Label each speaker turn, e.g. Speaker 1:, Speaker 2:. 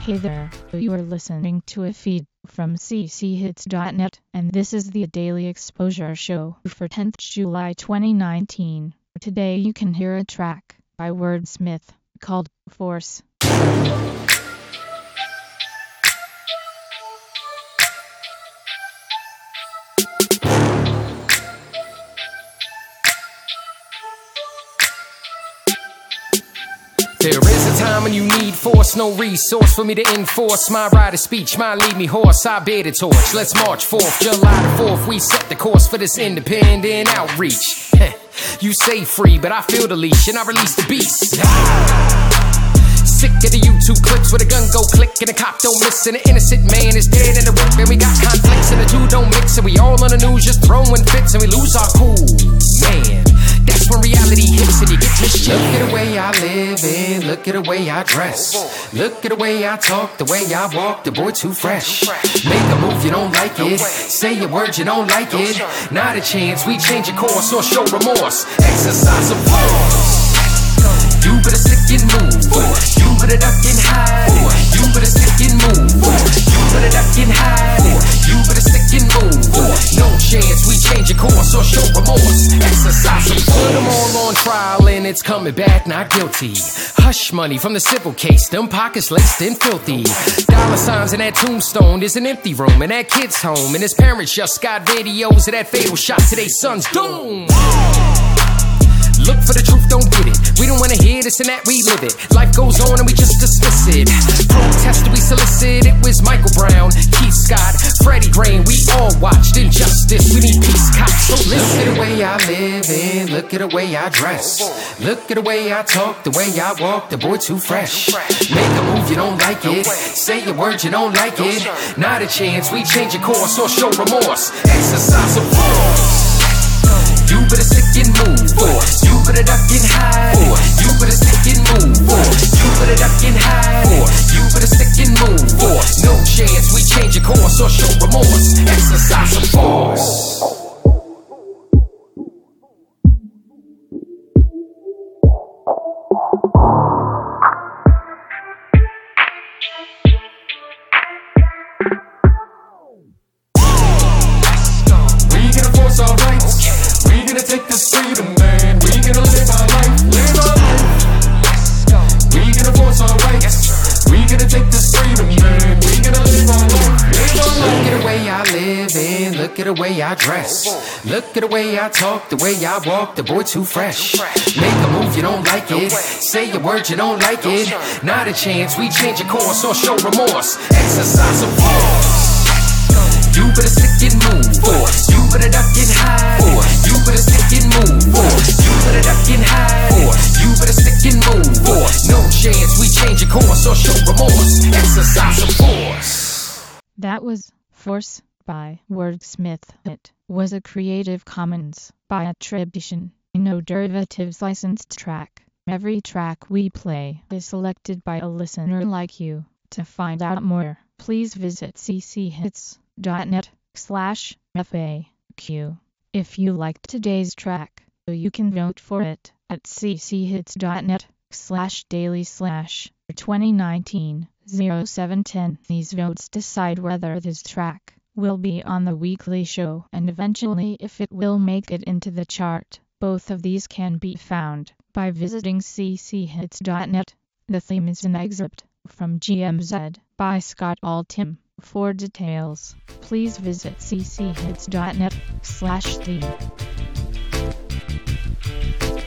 Speaker 1: Hey there, you are listening to a feed from cchits.net, and this is the Daily Exposure Show for 10th July 2019. Today you can hear a track by Wordsmith called Force.
Speaker 2: There is a time when you need force, no resource for me to enforce my right of speech, might lead me hoarse. I bear the torch. Let's march forth, July the 4th. We set the course for this independent outreach. You say free, but I feel the leash and I release the beast. Sick of the YouTube clips where the gun go click and the cop don't miss and the innocent man is dead in the whip, and we got conflicts and the two don't mix, and we all on the news just throwing fits and we lose our cool. Man, that's when reality hits and you get mischief. Look at the way I live and look at the way I dress. Look at the way I talk, the way I walk, the boy too fresh. Make a move, you don't like it. Say a word, you don't like it. Not a chance, we change your course or show remorse. Exercise of force. You better stick and move. You better duck and hide. You better stick and move. You better duck and hide. You better stick and move. No chance, we change your course or show remorse. Exercise some force. Put them all on trial and it's coming back not guilty. Hush money from the civil case, them pockets laced and filthy. Dollar signs in that tombstone, there's an empty room in that kid's home, and his parents just got videos of that fatal shot to their son's doom. Look for the truth, don't get it. We don't wanna hear this and that, we live it. Life goes on and we just dismiss it. Protest we solicit, it was Michael Brown, Keith Scott, Freddie Green. We all watched injustice, we need peace cops. So listen. Look at the way I live and look at the way I dress. Look at the way I talk, the way I walk, the boy too fresh. Make a move, you don't like it. Say a word, you don't like it. Not a chance, we change your course or show remorse. Exercise of force. You better stick and move. You better duck and hide. You better stick and move. You better duck and hide. You better stick and move. No chance, we change your course or show remorse. Exercise of force. We gonna force our rights. We gonna take this freedom, man. We gonna live our life, live our life. We gonna force our rights. We gonna take this freedom, man. We gonna live our life, live our life. Look at the way I live and look at the way I dress. Look at the way I talk, the way I walk, the boy too fresh. Make a move, you don't like it. Say a word, you don't like it. Not a chance, we change your course or show remorse. Exercise of force. You better stick and move. You better duck and hide. You better stick and move. You better duck and hide. You better stick and move. No chance, we change your course or show remorse. Exercise of force.
Speaker 1: That was Force by Wordsmith. It was a Creative Commons by attribution, no derivatives licensed track. Every track we play is selected by a listener like you. To find out more, please visit cchits.net/FAQ. If you liked today's track, you can vote for it at cchits.net/daily/2019-0710. These votes decide whether this track will be on the weekly show and eventually if it will make it into the chart. Both of these can be found by visiting cchits.net. The theme is an excerpt from GMZ by Scott Altham. For details, please visit cchits.net/theme.